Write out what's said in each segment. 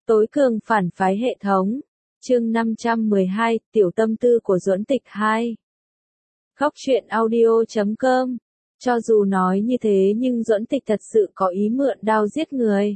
Tối cường phản phái hệ thống. Chương 512, Tiểu tâm tư của Duẫn Tịch 2. Góc truyện audio.com. Cho dù nói như thế nhưng Duẫn Tịch thật sự có ý mượn đao giết người.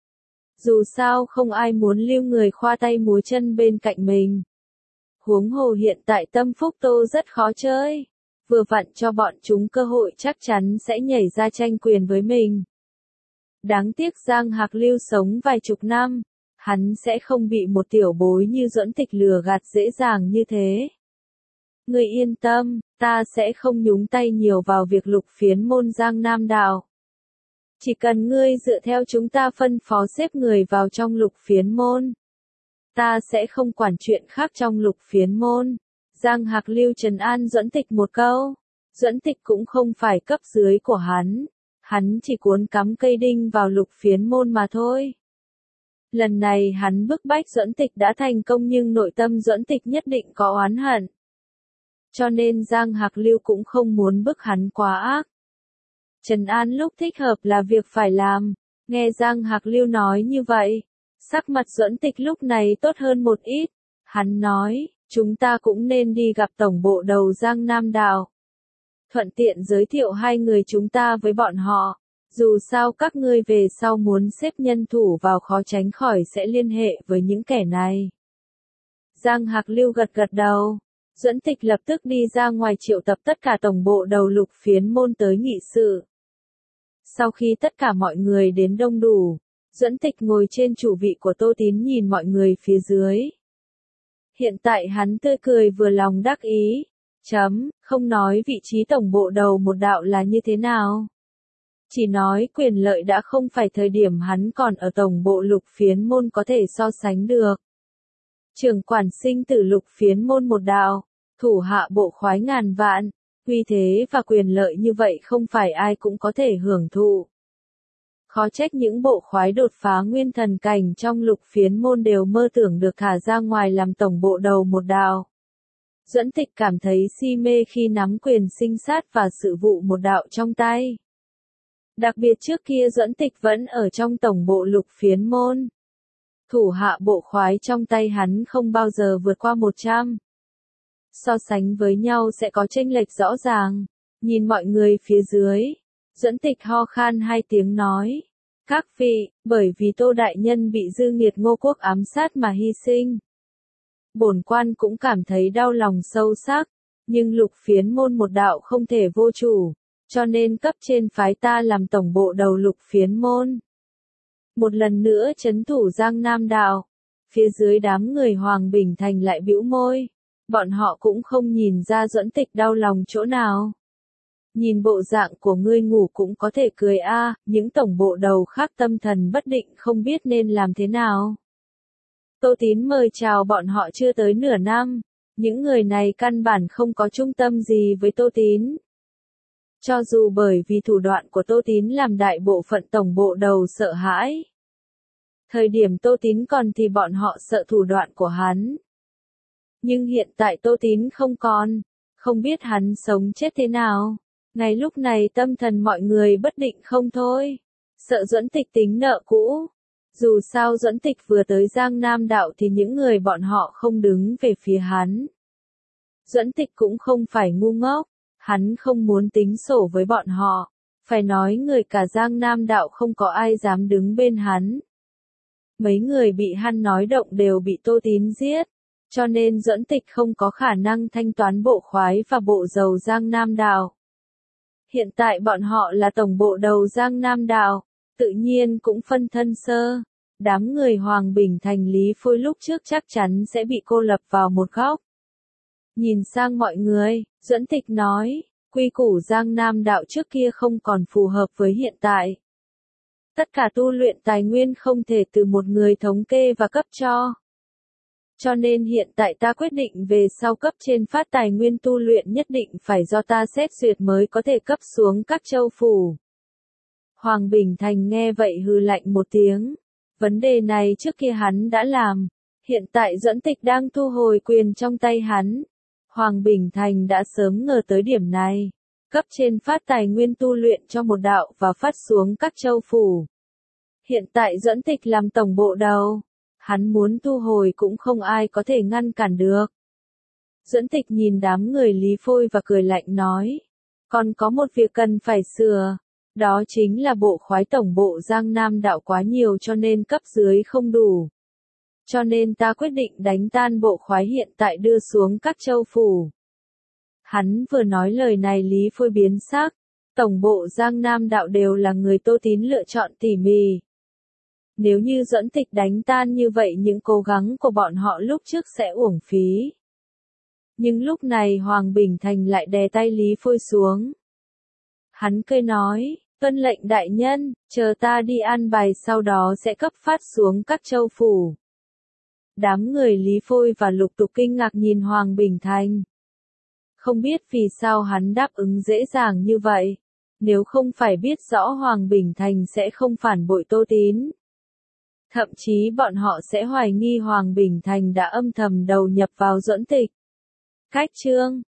Dù sao không ai muốn lưu người khoa tay múa chân bên cạnh mình. Huống hồ hiện tại Tâm Phúc Tô rất khó chơi. Vừa vặn cho bọn chúng cơ hội chắc chắn sẽ nhảy ra tranh quyền với mình. Đáng tiếc Giang Hạc Lưu sống vài chục năm, hắn sẽ không bị một tiểu bối như Duẫn Tịch lừa gạt dễ dàng như thế. Ngươi yên tâm, ta sẽ không nhúng tay nhiều vào việc Lục Phiến môn Giang Nam Đạo. Chỉ cần ngươi dựa theo chúng ta phân phó xếp người vào trong Lục Phiến môn. Ta sẽ không quản chuyện khác trong Lục Phiến môn. Giang Hạc Lưu trấn an Duẫn Tịch một câu. Duẫn Tịch cũng không phải cấp dưới của hắn. Hắn chỉ cuốn cắm cây đinh vào Lục Phiến môn mà thôi. Lần này hắn bức bách Duẫn Tịch đã thành công nhưng nội tâm Duẫn Tịch nhất định có oán hận. Cho nên Giang Hạc Lưu cũng không muốn bức hắn quá ác. Trấn an lúc thích hợp là việc phải làm. Nghe Giang Hạc Lưu nói như vậy, sắc mặt Duẫn Tịch lúc này tốt hơn một ít. Hắn nói, chúng ta cũng nên đi gặp tổng bộ đầu Giang Nam Đạo. Thuận tiện giới thiệu hai người chúng ta với bọn họ. Dù sao các ngươi về sau muốn xếp nhân thủ vào khó tránh khỏi sẽ liên hệ với những kẻ này. Giang Hạc Lưu gật gật đầu. Duẫn Tịch lập tức đi ra ngoài triệu tập tất cả tổng bộ đầu Lục Phiến môn tới nghị sự. Sau khi tất cả mọi người đến đông đủ, Duẫn Tịch ngồi trên chủ vị của Tô Tín nhìn mọi người phía dưới. Hiện tại hắn tươi cười vừa lòng đắc ý. Không nói vị trí tổng bộ đầu một đạo là như thế nào. Chỉ nói quyền lợi đã không phải thời điểm hắn còn ở tổng bộ Lục Phiến môn có thể so sánh được. Trưởng quản sinh tử Lục Phiến môn một đạo, thủ hạ bộ khoái ngàn vạn, uy thế và quyền lợi như vậy không phải ai cũng có thể hưởng thụ. Khó trách những bộ khoái đột phá nguyên thần cảnh trong Lục Phiến môn đều mơ tưởng được thả ra ngoài làm tổng bộ đầu một đạo. Duẫn Tịch cảm thấy si mê khi nắm quyền sinh sát và sự vụ một đạo trong tay. Đặc biệt trước kia Duẫn Tịch vẫn ở trong tổng bộ Lục Phiến môn. Thủ hạ bộ khoái trong tay hắn không bao giờ vượt qua 100. So sánh với nhau sẽ có chênh lệch rõ ràng. Nhìn mọi người phía dưới, Duẫn Tịch ho khan hai tiếng nói. Các vị, bởi vì Tô Đại Nhân bị dư nghiệt Ngô Quốc ám sát mà hy sinh. Bổn quan cũng cảm thấy đau lòng sâu sắc, nhưng Lục Phiến môn một đạo không thể vô chủ, cho nên cấp trên phái ta làm tổng bộ đầu Lục Phiến môn. Một lần nữa trấn thủ Giang Nam Đạo, phía dưới đám người Hoàng Bình Thành lại bĩu môi, bọn họ cũng không nhìn ra Duẫn Tịch đau lòng chỗ nào. Nhìn bộ dạng của ngươi ngủ cũng có thể cười a, những tổng bộ đầu khác tâm thần bất định không biết nên làm thế nào. Tô Tín mời chào bọn họ chưa tới nửa năm, những người này căn bản không có trung tâm gì với Tô Tín. Cho dù bởi vì thủ đoạn của Tô Tín làm đại bộ phận tổng bộ đầu sợ hãi. Thời điểm Tô Tín còn thì bọn họ sợ thủ đoạn của hắn. Nhưng hiện tại Tô Tín không còn, không biết hắn sống chết thế nào. Ngay lúc này tâm thần mọi người bất định không thôi. Sợ Duẫn Tịch tính nợ cũ. Dù sao Duẫn Tịch vừa tới Giang Nam Đạo thì những người bọn họ không đứng về phía hắn. Duẫn Tịch cũng không phải ngu ngốc, hắn không muốn tính sổ với bọn họ. Phải nói người cả Giang Nam Đạo không có ai dám đứng bên hắn. Mấy người bị hắn nói động đều bị Tô Tín giết, cho nên Duẫn Tịch không có khả năng thanh toán bộ khoái và bộ dầu Giang Nam Đạo. Hiện tại bọn họ là tổng bộ đầu Giang Nam Đạo, tự nhiên cũng phân thân sơ. Đám người Hoàng Bình Thành Lý Phôi lúc trước chắc chắn sẽ bị cô lập vào một góc. Nhìn sang mọi người, Duẫn Tịch nói, quy củ Giang Nam Đạo trước kia không còn phù hợp với hiện tại. Tất cả tu luyện tài nguyên không thể từ một người thống kê và cấp cho. Cho nên hiện tại ta quyết định về sau cấp trên phát tài nguyên tu luyện nhất định phải do ta xét duyệt mới có thể cấp xuống các châu phủ. Hoàng Bình Thành nghe vậy hừ lạnh một tiếng. Vấn đề này trước kia hắn đã làm. Hiện tại Duẫn Tịch đang thu hồi quyền trong tay hắn. Hoàng Bình Thành đã sớm ngờ tới điểm này. Cấp trên phát tài nguyên tu luyện cho một đạo và phát xuống các châu phủ. Hiện tại Duẫn Tịch làm tổng bộ đầu. Hắn muốn thu hồi cũng không ai có thể ngăn cản được. Duẫn Tịch nhìn đám người Lý Phôi và cười lạnh nói. Còn có một việc cần phải sửa. Đó chính là bộ khoái tổng bộ Giang Nam đạo quá nhiều cho nên cấp dưới không đủ. Cho nên ta quyết định đánh tan bộ khoái hiện tại đưa xuống các châu phủ. Hắn vừa nói lời này Lý Phôi biến sắc. Tổng bộ Giang Nam đạo đều là người Tô Tín lựa chọn tỉ mỉ. Nếu như Duẫn Tịch đánh tan như vậy những cố gắng của bọn họ lúc trước sẽ uổng phí. Nhưng lúc này Hoàng Bình Thành lại đè tay Lý Phôi xuống. Hắn cười nói, tuân lệnh đại nhân, chờ ta đi an bài sau đó sẽ cấp phát xuống các châu phủ. Đám người Lý Phôi và Lục Tục kinh ngạc nhìn Hoàng Bình Thành. Không biết vì sao hắn đáp ứng dễ dàng như vậy. Nếu không phải biết rõ Hoàng Bình Thành sẽ không phản bội Tô Tín. Thậm chí bọn họ sẽ hoài nghi Hoàng Bình Thành đã âm thầm đầu nhập vào Duẫn Tịch. Cách chương